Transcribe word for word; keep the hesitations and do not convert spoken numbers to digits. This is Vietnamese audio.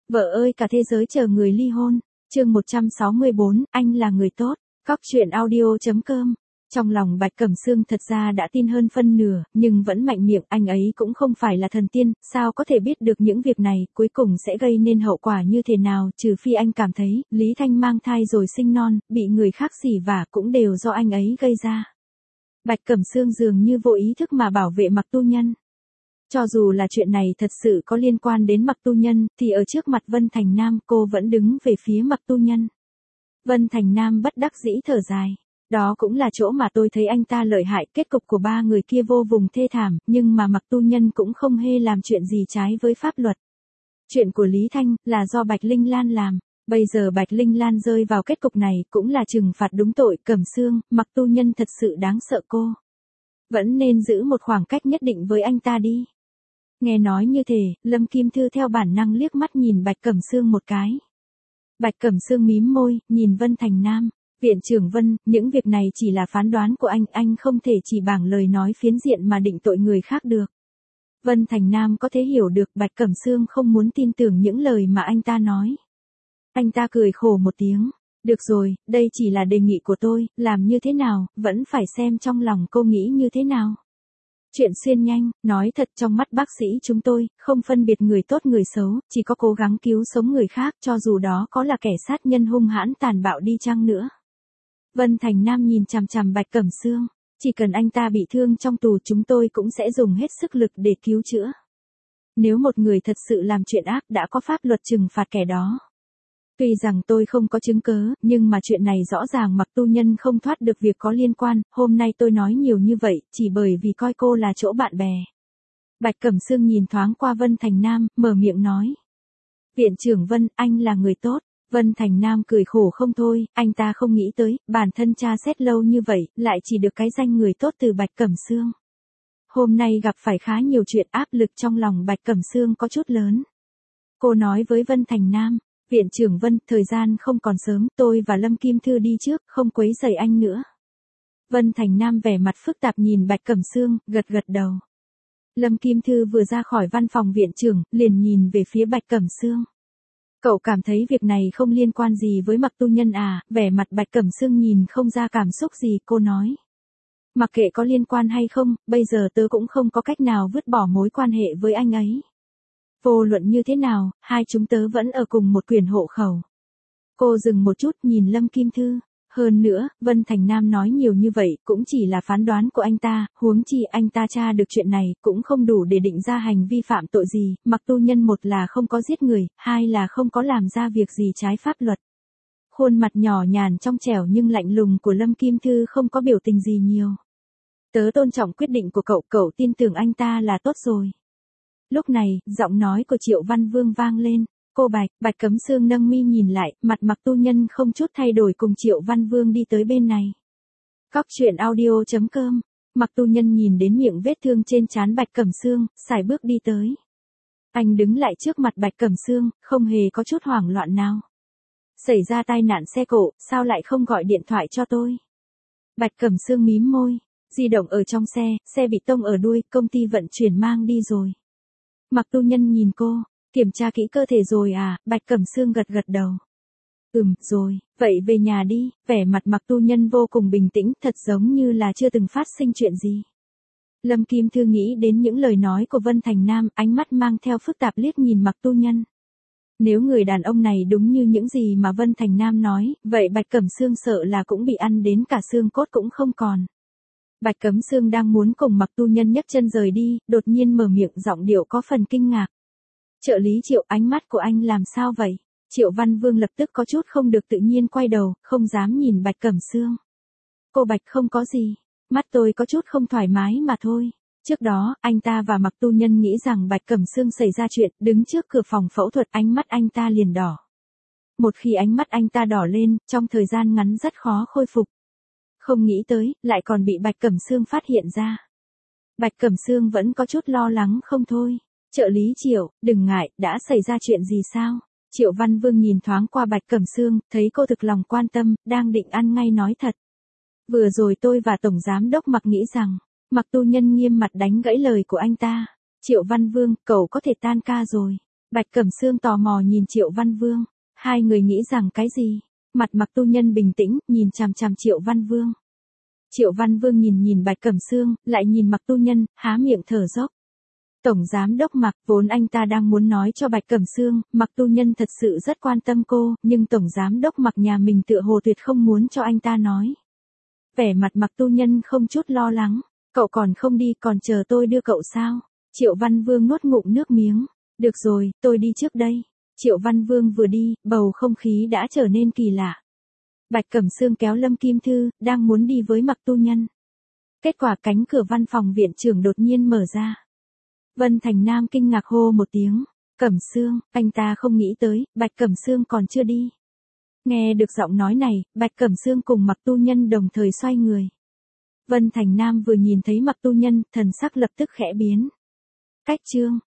Vợ ơi cả thế giới chờ người ly hôn. Chương một trăm sáu mươi bốn, anh là người tốt. Cóc truyện audio chấm com. Trong lòng Bạch Cẩm Sương thật ra đã tin hơn phân nửa, nhưng vẫn mạnh miệng, anh ấy cũng không phải là thần tiên, sao có thể biết được những việc này, cuối cùng sẽ gây nên hậu quả như thế nào, trừ phi anh cảm thấy, Lý Thanh mang thai rồi sinh non, bị người khác xỉ vả cũng đều do anh ấy gây ra. Bạch Cẩm Sương dường như vô ý thức mà bảo vệ Mặc Tu Nhân. Cho dù là chuyện này thật sự có liên quan đến Mặc Tu Nhân, thì ở trước mặt Vân Thành Nam cô vẫn đứng về phía Mặc Tu Nhân. Vân Thành Nam bất đắc dĩ thở dài. Đó cũng là chỗ mà tôi thấy anh ta lợi hại, kết cục của ba người kia vô vùng thê thảm, nhưng mà Mặc Tu Nhân cũng không hề làm chuyện gì trái với pháp luật. Chuyện của Lý Thanh là do Bạch Linh Lan làm, bây giờ Bạch Linh Lan rơi vào kết cục này cũng là trừng phạt đúng tội. Cẩm Sương, Mặc Tu Nhân thật sự đáng sợ, cô vẫn nên giữ một khoảng cách nhất định với anh ta đi. Nghe nói như thế, Lâm Kim Thư theo bản năng liếc mắt nhìn Bạch Cẩm Sương một cái. Bạch Cẩm Sương mím môi, nhìn Vân Thành Nam. Viện trưởng Vân, những việc này chỉ là phán đoán của anh, anh không thể chỉ bằng lời nói phiến diện mà định tội người khác được. Vân Thành Nam có thể hiểu được Bạch Cẩm Sương không muốn tin tưởng những lời mà anh ta nói. Anh ta cười khổ một tiếng. Được rồi, đây chỉ là đề nghị của tôi, làm như thế nào, vẫn phải xem trong lòng cô nghĩ như thế nào. Chuyện xuyên nhanh, nói thật trong mắt bác sĩ chúng tôi, không phân biệt người tốt người xấu, chỉ có cố gắng cứu sống người khác cho dù đó có là kẻ sát nhân hung hãn tàn bạo đi chăng nữa. Vân Thành Nam nhìn chằm chằm Bạch Cẩm Sương, chỉ cần anh ta bị thương trong tù chúng tôi cũng sẽ dùng hết sức lực để cứu chữa. Nếu một người thật sự làm chuyện ác đã có pháp luật trừng phạt kẻ đó. Tuy rằng tôi không có chứng cớ, nhưng mà chuyện này rõ ràng Mặc Tu Nhân không thoát được việc có liên quan, hôm nay tôi nói nhiều như vậy, chỉ bởi vì coi cô là chỗ bạn bè. Bạch Cẩm Sương nhìn thoáng qua Vân Thành Nam, mở miệng nói. Viện trưởng Vân, anh là người tốt. Vân Thành Nam cười khổ không thôi, anh ta không nghĩ tới, bản thân tra xét lâu như vậy, lại chỉ được cái danh người tốt từ Bạch Cẩm Sương. Hôm nay gặp phải khá nhiều chuyện, áp lực trong lòng Bạch Cẩm Sương có chút lớn. Cô nói với Vân Thành Nam. Viện trưởng Vân, thời gian không còn sớm, tôi và Lâm Kim Thư đi trước, không quấy rầy anh nữa. Vân Thành Nam vẻ mặt phức tạp nhìn Bạch Cẩm Sương, gật gật đầu. Lâm Kim Thư vừa ra khỏi văn phòng viện trưởng, liền nhìn về phía Bạch Cẩm Sương. Cậu cảm thấy việc này không liên quan gì với Mặc Tu Nhân à? Vẻ mặt Bạch Cẩm Sương nhìn không ra cảm xúc gì, cô nói. Mặc kệ có liên quan hay không, bây giờ tớ cũng không có cách nào vứt bỏ mối quan hệ với anh ấy. Vô luận như thế nào, hai chúng tớ vẫn ở cùng một quyền hộ khẩu. Cô dừng một chút nhìn Lâm Kim Thư. Hơn nữa, Vân Thành Nam nói nhiều như vậy cũng chỉ là phán đoán của anh ta, huống chi anh ta tra được chuyện này cũng không đủ để định ra hành vi phạm tội gì, Mặc Tu Nhân một là không có giết người, hai là không có làm ra việc gì trái pháp luật. Khuôn mặt nhỏ nhàn trong trẻo nhưng lạnh lùng của Lâm Kim Thư không có biểu tình gì nhiều. Tớ tôn trọng quyết định của cậu, cậu tin tưởng anh ta là tốt rồi. Lúc này, giọng nói của Triệu Văn Vương vang lên. Cô Bạch, Bạch Cẩm Sương nâng mi nhìn lại, mặt Mặc Tu Nhân không chút thay đổi cùng Triệu Văn Vương đi tới bên này. Cóc truyện audio chấm com. Mặc Tu Nhân nhìn đến miệng vết thương trên trán Bạch Cẩm Sương, sải bước đi tới. Anh đứng lại trước mặt Bạch Cẩm Sương, không hề có chút hoảng loạn nào. Xảy ra tai nạn xe cộ, sao lại không gọi điện thoại cho tôi? Bạch Cẩm Sương mím môi, di động ở trong xe, xe bị tông ở đuôi, công ty vận chuyển mang đi rồi. Mặc Tu Nhân nhìn cô, kiểm tra kỹ cơ thể rồi à? Bạch Cẩm Sương gật gật đầu. Ừm, rồi, vậy về nhà đi. Vẻ mặt Mặc Tu Nhân vô cùng bình tĩnh, thật giống như là chưa từng phát sinh chuyện gì. Lâm Kim Thư nghĩ đến những lời nói của Vân Thành Nam, ánh mắt mang theo phức tạp liếc nhìn Mặc Tu Nhân. Nếu người đàn ông này đúng như những gì mà Vân Thành Nam nói, vậy Bạch Cẩm Sương sợ là cũng bị ăn đến cả xương cốt cũng không còn. Bạch Cẩm Sương đang muốn cùng Mặc Tu Nhân nhấc chân rời đi, đột nhiên mở miệng giọng điệu có phần kinh ngạc. Trợ lý Triệu, ánh mắt của anh làm sao vậy? Triệu Văn Vương lập tức có chút không được tự nhiên quay đầu, không dám nhìn Bạch Cẩm Sương. Cô Bạch không có gì, mắt tôi có chút không thoải mái mà thôi. Trước đó, anh ta và Mặc Tu Nhân nghĩ rằng Bạch Cẩm Sương xảy ra chuyện, đứng trước cửa phòng phẫu thuật ánh mắt anh ta liền đỏ. Một khi ánh mắt anh ta đỏ lên, trong thời gian ngắn rất khó khôi phục. Không nghĩ tới, lại còn bị Bạch Cẩm Sương phát hiện ra. Bạch Cẩm Sương vẫn có chút lo lắng không thôi. Trợ lý Triệu, đừng ngại, đã xảy ra chuyện gì sao? Triệu Văn Vương nhìn thoáng qua Bạch Cẩm Sương, thấy cô thực lòng quan tâm, đang định ăn ngay nói thật. Vừa rồi tôi và Tổng Giám Đốc Mặc nghĩ rằng, Mặc Tu Nhân nghiêm mặt đánh gãy lời của anh ta. Triệu Văn Vương, cậu có thể tan ca rồi. Bạch Cẩm Sương tò mò nhìn Triệu Văn Vương. Hai người nghĩ rằng cái gì? Mặt Mặc Tu Nhân bình tĩnh, nhìn chằm chằm Triệu Văn Vương. Triệu Văn Vương nhìn nhìn Bạch Cẩm Sương, lại nhìn Mặc Tu Nhân, há miệng thở dốc. Tổng giám đốc Mặc, vốn anh ta đang muốn nói cho Bạch Cẩm Sương, Mặc Tu Nhân thật sự rất quan tâm cô, nhưng tổng giám đốc Mặc nhà mình tựa hồ tuyệt không muốn cho anh ta nói. Vẻ mặt Mặc Tu Nhân không chút lo lắng. Cậu còn không đi, còn chờ tôi đưa cậu sao? Triệu Văn Vương nuốt ngụm nước miếng. Được rồi, tôi đi trước đây. Triệu Văn Vương vừa đi, bầu không khí đã trở nên kỳ lạ. Bạch Cẩm Sương kéo Lâm Kim Thư, đang muốn đi với Mặc Tu Nhân. Kết quả cánh cửa văn phòng viện trưởng đột nhiên mở ra. Vân Thành Nam kinh ngạc hô một tiếng. Cẩm Sương, anh ta không nghĩ tới, Bạch Cẩm Sương còn chưa đi. Nghe được giọng nói này, Bạch Cẩm Sương cùng Mặc Tu Nhân đồng thời xoay người. Vân Thành Nam vừa nhìn thấy Mặc Tu Nhân, thần sắc lập tức khẽ biến. Cách chương